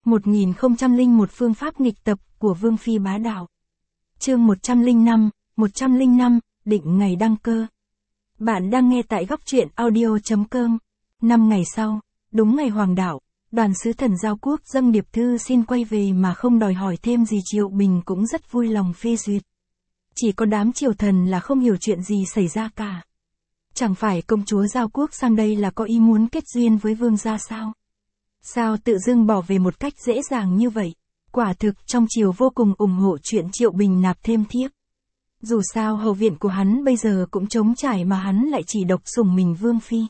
1001 phương pháp nghịch tập của Vương Phi bá đạo. Chương 105, định ngày đăng cơ. Bạn đang nghe tại góc truyện audio.com. 5 ngày sau, đúng ngày hoàng đạo, đoàn sứ thần Giao Quốc dâng điệp thư xin quay về mà không đòi hỏi thêm gì. Triệu Bình cũng rất vui lòng phê duyệt. Chỉ có đám triều thần là không hiểu chuyện gì xảy ra cả. Chẳng phải công chúa Giao Quốc sang đây là có ý muốn kết duyên với vương gia sao? Sao tự dưng bỏ về một cách dễ dàng như vậy? Quả thực trong triều vô cùng ủng hộ chuyện Triệu Bình nạp thêm thiếp. Dù sao hậu viện của hắn bây giờ cũng trống trải mà hắn lại chỉ độc sủng mình Vương Phi.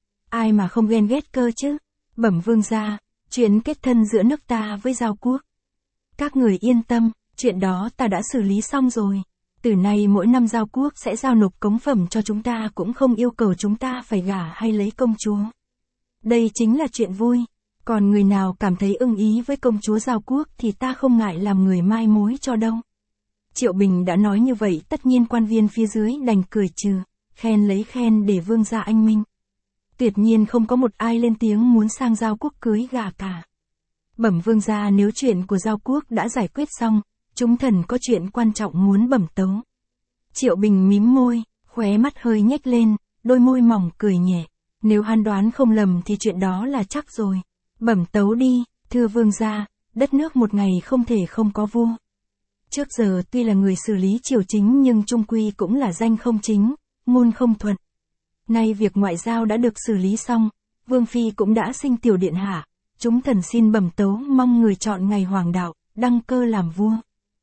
Ai mà không ghen ghét cơ chứ? Bẩm vương gia, chuyện kết thân giữa nước ta với Giao Quốc. Các người yên tâm, chuyện đó ta đã xử lý xong rồi. Từ nay mỗi năm Giao Quốc sẽ giao nộp cống phẩm cho chúng ta, cũng không yêu cầu chúng ta phải gả hay lấy công chúa. Đây chính là chuyện vui. Còn người nào cảm thấy ưng ý với công chúa Giao Quốc thì ta không ngại làm người mai mối cho đâu. Triệu Bình đã nói như vậy, tất nhiên quan viên phía dưới đành cười trừ, khen lấy khen để vương gia anh minh. Tuyệt nhiên không có một ai lên tiếng muốn sang Giao Quốc cưới gả cả. Bẩm vương gia, nếu chuyện của Giao Quốc đã giải quyết xong, chúng thần có chuyện quan trọng muốn bẩm tấu. Triệu Bình mím môi, khóe mắt hơi nhếch lên, đôi môi mỏng cười nhẹ. Nếu hắn đoán không lầm thì chuyện đó là chắc rồi. Bẩm tấu đi, thưa vương gia, đất nước một ngày không thể không có vua. Trước giờ tuy là người xử lý triều chính nhưng chung quy cũng là danh không chính, ngôn không thuận. Nay việc ngoại giao đã được xử lý xong, Vương Phi cũng đã sinh tiểu điện hạ, chúng thần xin bẩm tấu mong người chọn ngày hoàng đạo, đăng cơ làm vua.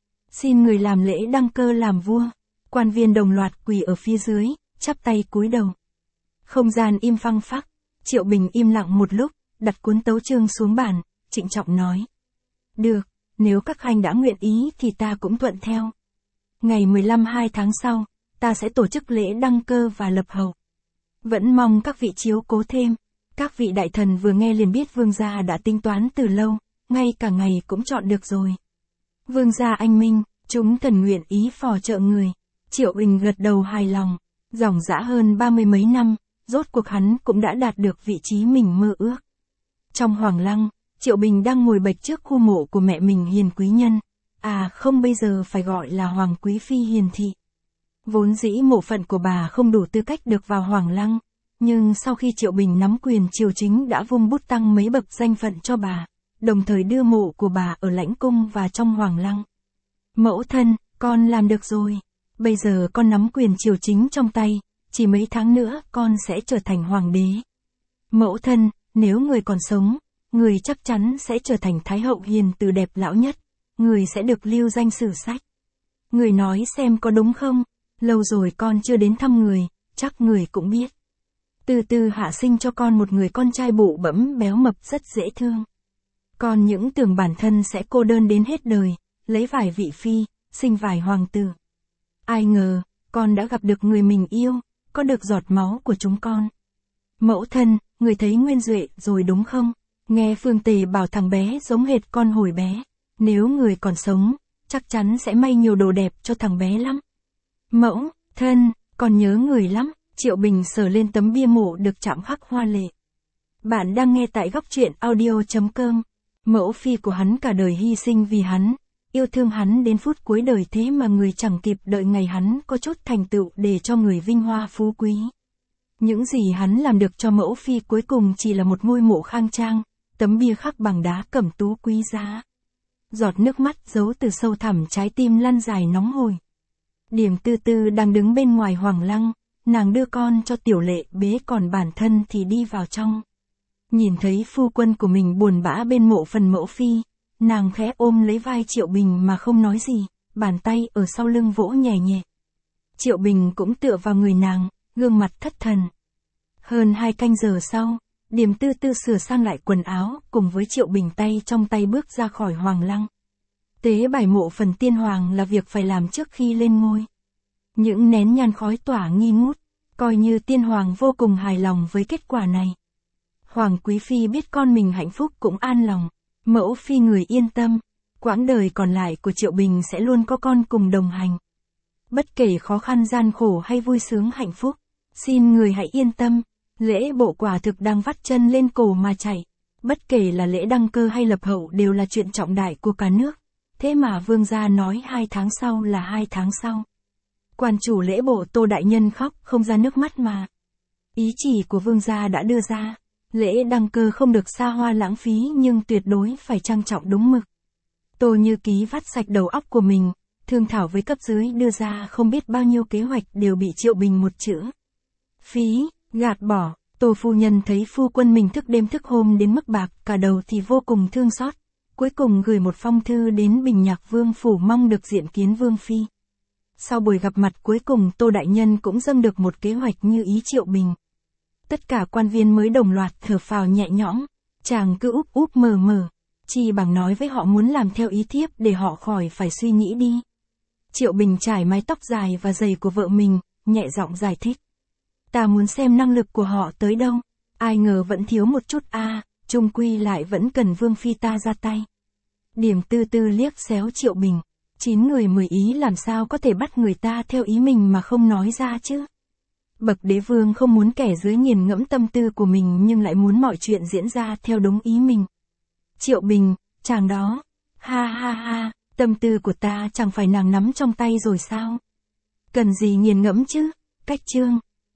Xin người làm lễ đăng cơ làm vua. Quan viên đồng loạt quỳ ở phía dưới, chắp tay cúi đầu. Không gian im phăng phắc, Triệu Bình im lặng một lúc, đặt cuốn tấu chương xuống bàn, trịnh trọng nói. Được, nếu các khanh đã nguyện ý thì ta cũng thuận theo. Ngày 15 tháng sau, ta sẽ tổ chức lễ đăng cơ và lập hậu. Vẫn mong các vị chiếu cố thêm. Các vị đại thần vừa nghe liền biết vương gia đã tính toán từ lâu, ngay cả ngày cũng chọn được rồi. Vương gia anh minh, chúng thần nguyện ý phò trợ người. Triệu Bình gật đầu hài lòng. Dòng dã hơn 30 mấy năm, rốt cuộc hắn cũng đã đạt được vị trí mình mơ ước. Trong hoàng lăng, Triệu Bình đang ngồi bạch trước khu mộ của mẹ mình Hiền Quý Nhân. À không, bây giờ phải gọi là Hoàng Quý Phi Hiền Thị. Vốn dĩ mộ phận của bà không đủ tư cách được vào hoàng lăng, nhưng sau khi Triệu Bình nắm quyền triều chính đã vung bút tăng mấy bậc danh phận cho bà, đồng thời đưa mộ của bà ở lãnh cung và trong hoàng lăng. Mẫu thân, con làm được rồi. Bây giờ con nắm quyền triều chính trong tay, chỉ mấy tháng nữa con sẽ trở thành hoàng đế. Mẫu thân, nếu người còn sống, người chắc chắn sẽ trở thành thái hậu hiền từ đẹp lão nhất, người sẽ được lưu danh sử sách. Người nói xem có đúng không? Lâu rồi con chưa đến thăm người, chắc người cũng biết. Từ từ hạ sinh cho con một người con trai bụ bẫm béo mập rất dễ thương. Con những tưởng bản thân sẽ cô đơn đến hết đời, lấy vài vị phi, sinh vài hoàng tử. Ai ngờ, con đã gặp được người mình yêu, có được giọt máu của chúng con. Mẫu thân, người thấy Nguyên Duệ rồi đúng không? Nghe Phương Tề bảo thằng bé giống hệt con hồi bé. Nếu người còn sống, chắc chắn sẽ may nhiều đồ đẹp cho thằng bé lắm. Mẫu thân, con nhớ người lắm. Triệu Bình sờ lên tấm bia mộ được chạm khắc hoa lệ. Bạn đang nghe tại góc truyện audio.com. Mẫu phi của hắn cả đời hy sinh vì hắn, yêu thương hắn đến phút cuối đời, thế mà người chẳng kịp đợi ngày hắn có chút thành tựu để cho người vinh hoa phú quý. Những gì hắn làm được cho mẫu phi cuối cùng chỉ là một ngôi mộ khang trang, tấm bia khắc bằng đá cẩm tú quý giá. Giọt nước mắt giấu từ sâu thẳm trái tim lăn dài nóng hổi. Điềm Tư Tư đang đứng bên ngoài hoàng lăng, nàng đưa con cho Tiểu Lệ bế, còn bản thân thì đi vào trong. Nhìn thấy phu quân của mình buồn bã bên mộ phần mẫu phi, nàng khẽ ôm lấy vai Triệu Bình mà không nói gì, bàn tay ở sau lưng vỗ nhẹ nhẹ. Triệu Bình cũng tựa vào người nàng, gương mặt thất thần. Hơn 2 canh giờ sau, Điềm Tư Tư sửa sang lại quần áo, cùng với Triệu Bình tay trong tay bước ra khỏi hoàng lăng. Tế bài mộ phần tiên hoàng là việc phải làm trước khi lên ngôi. Những nén nhang khói tỏa nghi ngút, coi như tiên hoàng vô cùng hài lòng với kết quả này. Hoàng Quý Phi biết con mình hạnh phúc cũng an lòng. Mẫu phi người yên tâm, quãng đời còn lại của Triệu Bình sẽ luôn có con cùng đồng hành. Bất kể khó khăn gian khổ hay vui sướng hạnh phúc, xin người hãy yên tâm, lễ bộ quả thực đang vắt chân lên cổ mà chạy. Bất kể là lễ đăng cơ hay lập hậu đều là chuyện trọng đại của cả nước. Thế mà vương gia nói 2 tháng sau là 2 tháng sau. Quan chủ lễ bộ Tô Đại Nhân khóc không ra nước mắt mà. Ý chỉ của vương gia đã đưa ra. Lễ đăng cơ không được xa hoa lãng phí nhưng tuyệt đối phải trang trọng đúng mực. Tô Như Ký vắt sạch đầu óc của mình, thương thảo với cấp dưới đưa ra không biết bao nhiêu kế hoạch đều bị Triệu Bình một chữ. Phí, gạt bỏ. Tô phu nhân thấy phu quân mình thức đêm thức hôm đến mức bạc cả đầu thì vô cùng thương xót. Cuối cùng gửi một phong thư đến Bình Nhạc Vương phủ mong được diện kiến Vương phi. Sau buổi gặp mặt cuối cùng Tô Đại Nhân cũng dâng được một kế hoạch như ý Triệu Bình. Tất cả quan viên mới đồng loạt thở phào nhẹ nhõm, chàng cứ úp úp mở mở, chi bằng nói với họ muốn làm theo ý thiếp để họ khỏi phải suy nghĩ đi. Triệu Bình trải mái tóc dài và dày của vợ mình, nhẹ giọng giải thích. Ta muốn xem năng lực của họ tới đâu, ai ngờ vẫn thiếu một chút chung quy lại vẫn cần Vương phi ta ra tay. Điểm Tư Tư liếc xéo Triệu Bình, 9 người 10 ý làm sao có thể bắt người ta theo ý mình mà không nói ra chứ. Bậc đế vương không muốn kẻ dưới nghiền ngẫm tâm tư của mình nhưng lại muốn mọi chuyện diễn ra theo đúng ý mình. Triệu Bình, chàng đó, ha ha ha, tâm tư của ta chẳng phải nàng nắm trong tay rồi sao? Cần gì nghiền ngẫm chứ, cách chương.